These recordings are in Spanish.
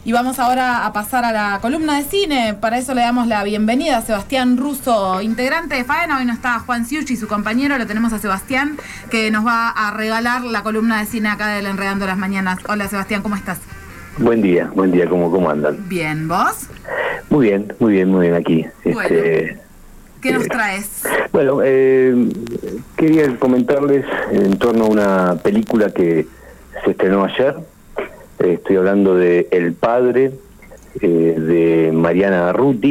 Y vamos ahora a pasar a la columna de cine. Para eso le damos la bienvenida a Sebastián Russo, integrante de Faena. Hoy no está Juan Ciucci, su compañero. Lo tenemos a Sebastián, que nos va a regalar la columna de cine acá del Enredando las Mañanas. Hola Sebastián, ¿cómo estás? Buen día, ¿cómo andan? Bien, ¿vos? Muy bien aquí. Bueno, ¿qué nos traes? Bueno, quería comentarles en torno a una película que se estrenó ayer. Estoy hablando de El Padre, de Mariana Ruti.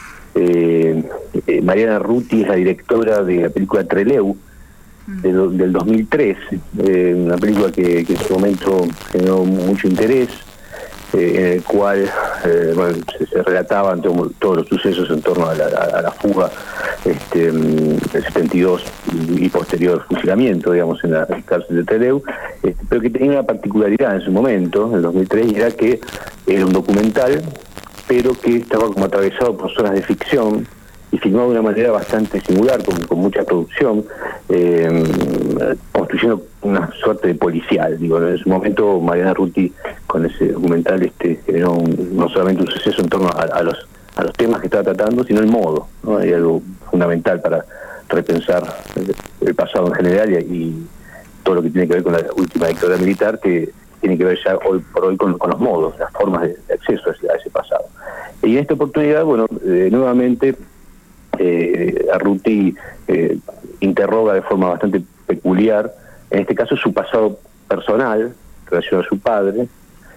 Mariana Ruti es la directora de la película Trelew, del 2003, una película que en su momento generó mucho interés, en el cual se relataban todos los sucesos en torno a la fuga del 72 y posterior fusilamiento, digamos, en la cárcel de Trelew, pero que tenía una particularidad en su momento, en el 2003, y era que era un documental, pero que estaba como atravesado por zonas de ficción y filmado de una manera bastante singular, con mucha producción, construyendo una suerte de policial. Digo, en su momento Mariana Ruti con ese documental generó no solamente un suceso en torno a los temas que estaba tratando, sino el modo, ¿no? Hay algo fundamental para repensar el pasado en general y todo lo que tiene que ver con la última dictadura militar, que tiene que ver ya hoy por hoy con los modos, las formas de acceso a ese pasado. Y en esta oportunidad, nuevamente Arruti interroga de forma bastante peculiar, en este caso su pasado personal en relación a su padre,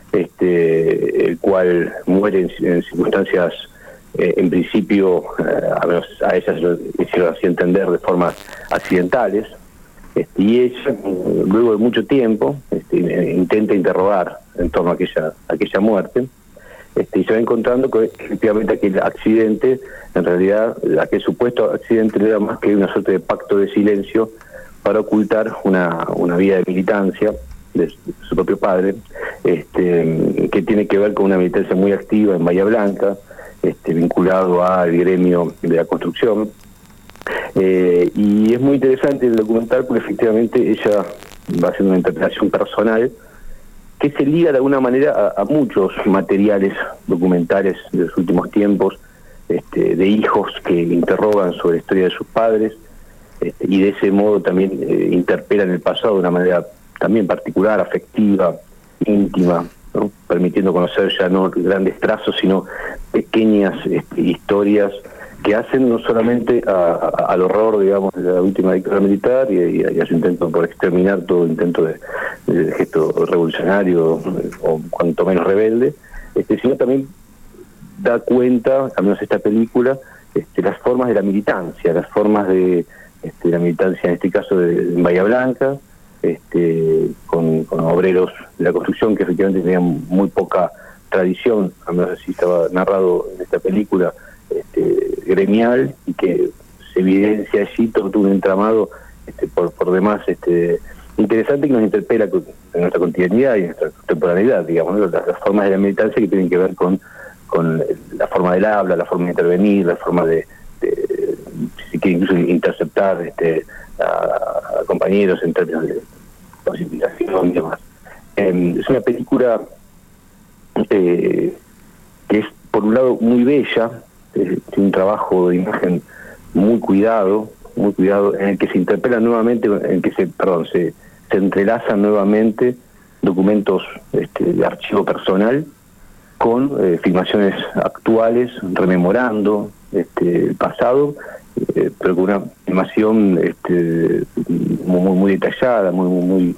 el cual muere en circunstancias en principio a ella se lo hicieron así entender de formas accidentales, y ella luego de mucho tiempo intenta interrogar en torno a aquella muerte, y se va encontrando que efectivamente aquel accidente, en realidad aquel supuesto accidente no era más que una suerte de pacto de silencio para ocultar una vida de militancia de su propio padre, que tiene que ver con una militancia muy activa en Bahía Blanca, vinculado al gremio de la construcción. Y es muy interesante el documental porque efectivamente ella va haciendo una interpretación personal que se liga de alguna manera a muchos materiales documentales de los últimos tiempos, de hijos que interrogan sobre la historia de sus padres, y de ese modo también interpelan el pasado de una manera también particular, afectiva, íntima, ¿no? Permitiendo conocer ya no grandes trazos, sino pequeñas historias que hacen no solamente al horror, digamos, de la última dictadura militar y a su intento por exterminar todo intento de gesto revolucionario o cuanto menos rebelde, sino también da cuenta, al menos esta película, las formas de la militancia, las formas de la militancia, en este caso en Bahía Blanca, con obreros de la construcción que efectivamente tenían muy poca tradición, al menos así estaba narrado en esta película, gremial, y que se evidencia allí todo un entramado por demás interesante, que nos interpela en nuestra cotidianidad y en nuestra contemporaneidad, digamos, ¿no? Las formas de la militancia que tienen que ver con la forma del habla, la forma de intervenir, la forma de si quiere incluso interceptar a compañeros en términos de pacificación y demás. Es una película que es por un lado muy bella, tiene un trabajo de imagen muy cuidado, en el que se interpela nuevamente, en el que se entrelazan nuevamente documentos de archivo personal con filmaciones actuales, rememorando el pasado, pero con una filmación muy detallada, muy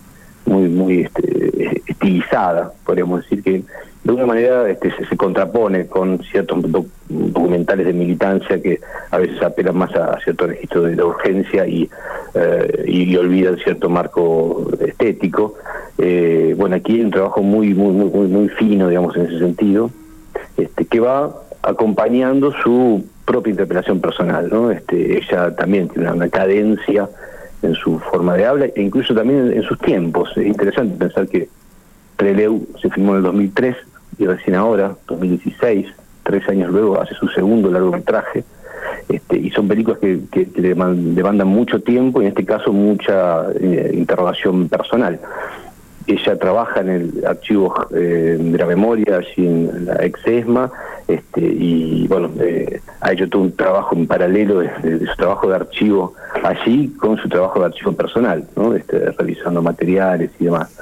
estilizada, podríamos decir, que de alguna manera se contrapone con ciertos documentales de militancia que a veces apelan más a cierto registro de la urgencia y olvidan cierto marco estético. Aquí hay un trabajo muy fino, digamos, en ese sentido, que va acompañando su propia interpretación personal, ¿no? Ella también tiene una cadencia en su forma de habla e incluso también en sus tiempos. Es interesante pensar que Trelew se filmó en el 2003 y recién ahora, 2016, 3 años luego, hace su segundo largometraje, y son películas que demandan mucho tiempo y en este caso mucha interrogación personal. ella trabaja en el archivo de la memoria, allí en la ex ESMA, y bueno, ha hecho todo un trabajo en paralelo de su trabajo de archivo allí con su trabajo de archivo personal, ¿no? Revisando materiales y demás.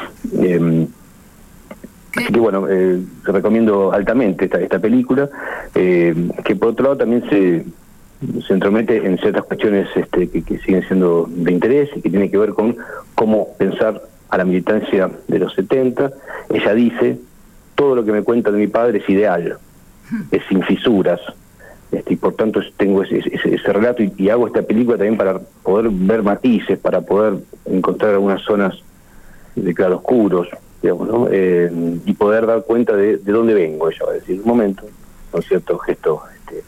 Así que bueno, recomiendo altamente esta película, que por otro lado también se entromete en ciertas cuestiones que siguen siendo de interés y que tiene que ver con cómo pensar a la militancia de los 70. Ella dice: todo lo que me cuenta de mi padre es ideal, es sin fisuras, y por tanto tengo ese relato y hago esta película también para poder ver matices, para poder encontrar algunas zonas de claroscuros, digamos, ¿no? Y poder dar cuenta de dónde vengo, ella va a decir un momento, con cierto gesto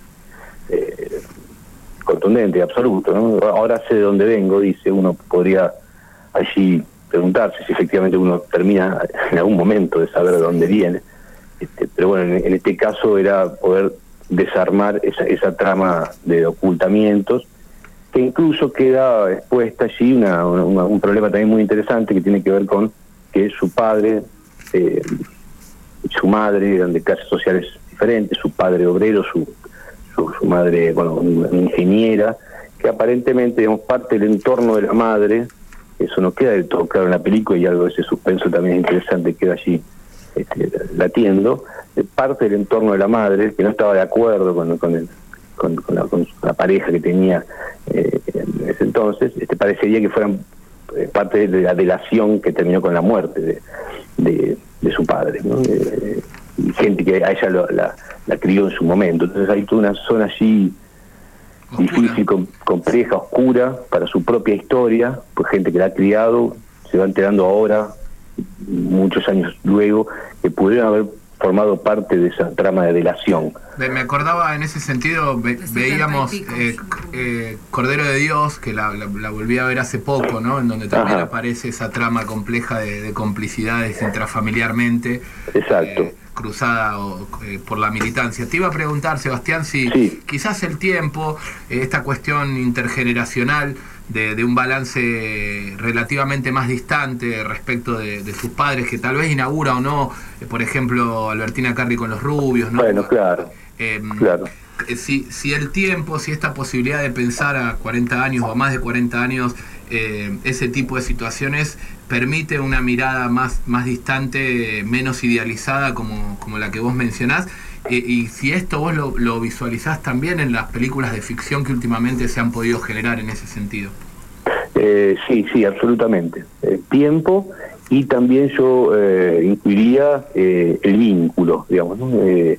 contundente, absoluto, ¿no? Ahora sé de dónde vengo, dice. Uno podría allí preguntarse si efectivamente uno termina en algún momento de saber de dónde viene, pero bueno, en este caso era poder desarmar esa trama de ocultamientos, que incluso queda expuesta allí un problema también muy interesante que tiene que ver con que su padre y su madre eran de clases sociales diferentes, su padre obrero, su madre, bueno, una ingeniera, que aparentemente, digamos, parte del entorno de la madre, eso no queda del todo claro en la película, y algo de ese suspenso también interesante queda allí latiendo, parte del entorno de la madre, que no estaba de acuerdo con la pareja que tenía en ese entonces, parecería que fueran parte de la delación que terminó con la muerte de su padre, ¿no? Y gente que a ella la crió en su momento. Entonces hay toda una zona allí difícil, compleja, oscura para su propia historia, pues gente que la ha criado se va enterando ahora, muchos años luego, que pudieron haber formado parte de esa trama de delación. Me acordaba en ese sentido, veíamos Cordero de Dios, que la volví a ver hace poco, ¿no? En donde también aparece esa trama compleja de complicidades intrafamiliarmente. Exacto. Cruzada por la militancia. Te iba a preguntar, Sebastián, si quizás el tiempo, esta cuestión intergeneracional de un balance relativamente más distante respecto de sus padres, que tal vez inaugura o no, por ejemplo, Albertina Carri con Los Rubios, ¿no? Bueno, claro. Claro. Si el tiempo, si esta posibilidad de pensar a 40 años o a más de 40 años ese tipo de situaciones permite una mirada más distante, menos idealizada como la que vos mencionás, y si esto vos lo visualizás también en las películas de ficción que últimamente se han podido generar en ese sentido. Sí, absolutamente. Tiempo, y también yo incluiría el vínculo, digamos, ¿no?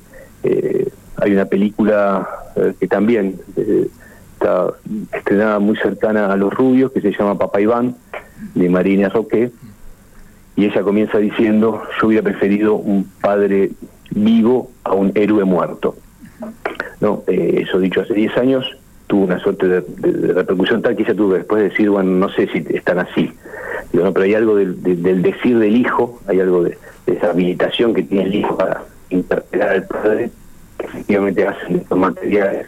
Hay una película que también está estrenada muy cercana a Los Rubios, que se llama Papá Iván, de Marina Roque, y ella comienza diciendo: yo hubiera preferido un padre vivo a un héroe muerto, ¿no? Eso dicho hace 10 años, tuvo una suerte de repercusión tal que ella tuvo que después decir: bueno, no sé si están así. Digo, no, pero hay algo del decir del hijo, hay algo de esa habilitación que tiene el hijo para interpelar al padre, que efectivamente hacen estos materiales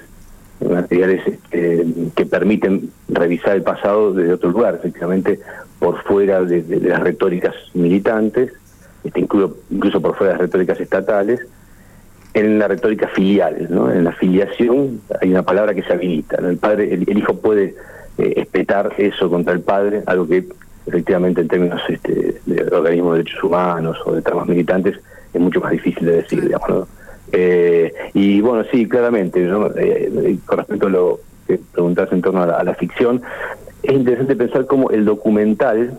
que permiten revisar el pasado desde otro lugar, efectivamente por fuera de las retóricas militantes, incluso por fuera de las retóricas estatales, en la retórica filial, ¿no? En la filiación hay una palabra que se habilita, ¿no? El hijo puede espetar eso contra el padre, algo que efectivamente en términos de organismos de derechos humanos o de tramas militantes es mucho más difícil de decir, digamos, ¿no? Y bueno, sí, claramente, ¿no? Con respecto a lo que preguntás en torno a la ficción, es interesante pensar cómo el documental,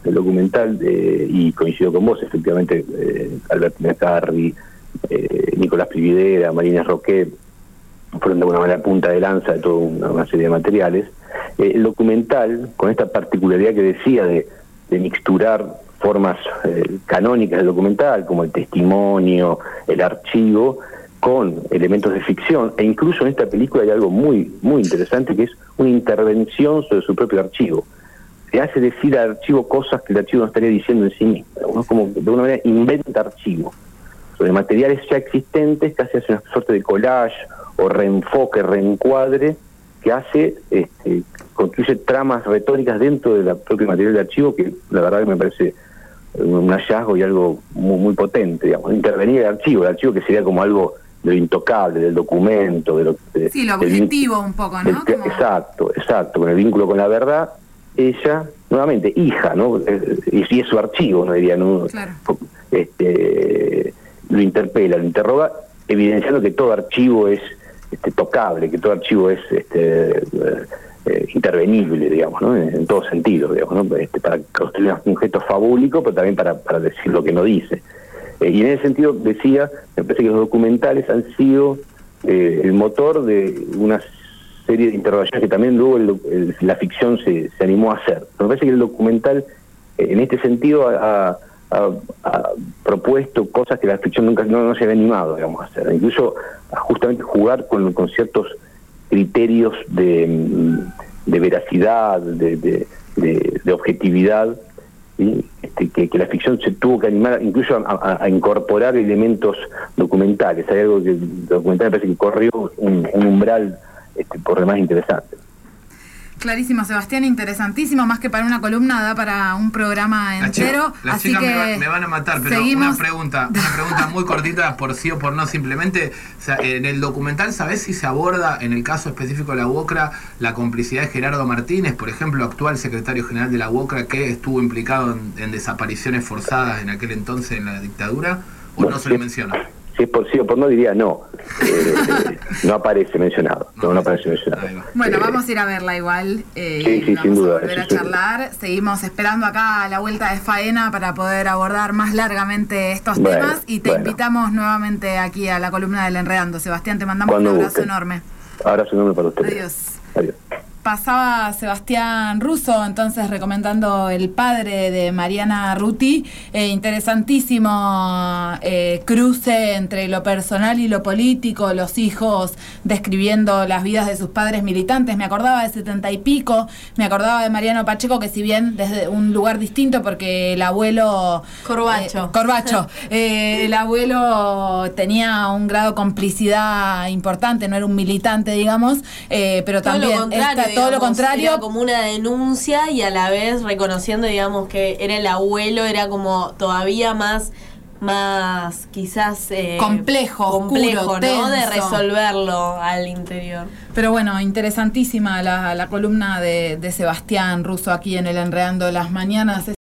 y coincido con vos, efectivamente, Albertina Carri, Nicolás Prividera, Marina Roque, fueron de alguna manera punta de lanza de toda una serie de materiales. El documental, con esta particularidad que decía de mixturar formas canónicas del documental, como el testimonio, el archivo, con elementos de ficción, e incluso en esta película hay algo muy muy interesante, que es una intervención sobre su propio archivo. Se hace decir al archivo cosas que el archivo no estaría diciendo en sí mismo, ¿no? Como de alguna manera inventa archivo sobre materiales ya existentes, casi hace una suerte de collage o reenfoque, reencuadre, que hace, construye tramas retóricas dentro de la propia material de archivo, que la verdad que me parece un hallazgo y algo muy potente, digamos, intervenir el archivo que sería como algo de lo intocable, del documento, de lo sí, lo objetivo un poco, ¿no? Exacto, con el vínculo con la verdad. Ella, nuevamente, hija, ¿no? Y es su archivo, no diría, ¿no? Claro. Lo interpela, lo interroga, evidenciando que todo archivo es tocable, que todo archivo es intervenible, digamos, ¿no? En todo sentido, digamos, ¿no? Para construir un gesto fabúlico, pero también para decir lo que no dice. Y en ese sentido, decía, me parece que los documentales han sido el motor de una serie de interrogaciones que también luego la ficción se animó a hacer. Me parece que el documental, en este sentido, ha propuesto cosas que la ficción nunca no se había animado, digamos, a hacer. Incluso a justamente jugar con ciertos criterios de veracidad, de objetividad, ¿sí? Que la ficción se tuvo que animar incluso a incorporar elementos documentales. Hay algo que el documental me parece que corrió un umbral por demás interesante. Clarísimo, Sebastián, interesantísimo, más que para una columna, da para un programa entero. Las así chicas que me van a matar, pero seguimos. una pregunta muy cortita, por sí o por no, simplemente, o sea, en el documental, ¿sabés si se aborda, en el caso específico de la UOCRA, la complicidad de Gerardo Martínez, por ejemplo, actual secretario general de la UOCRA, que estuvo implicado en desapariciones forzadas en aquel entonces en la dictadura, o no se lo menciona? Si es por sí o por no, diría no. No aparece mencionado. No aparece mencionado. Bueno, vamos a ir a verla igual. Sí, vamos sin duda. a volver a charlar. Seguimos esperando acá la vuelta de faena para poder abordar más largamente estos temas. Y te invitamos nuevamente aquí a la columna del Enredando. Sebastián, te mandamos un abrazo enorme. Abrazo enorme para ustedes. Adiós. Pasaba Sebastián Russo, entonces recomendando El padre de Mariana Ruti. Interesantísimo cruce entre lo personal y lo político, los hijos describiendo las vidas de sus padres militantes. Me acordaba de 70 y pico, me acordaba de Mariano Pacheco, que si bien desde un lugar distinto, porque el abuelo Corbacho, el abuelo tenía un grado de complicidad importante, no era un militante, digamos, pero todo también todo lo contrario, era como una denuncia y a la vez reconociendo, digamos, que era el abuelo, era como todavía más quizás complejo, oscuro, ¿no? tenso. De resolverlo al interior. Pero bueno, interesantísima la columna de Sebastián Russo aquí en el Enredando las Mañanas.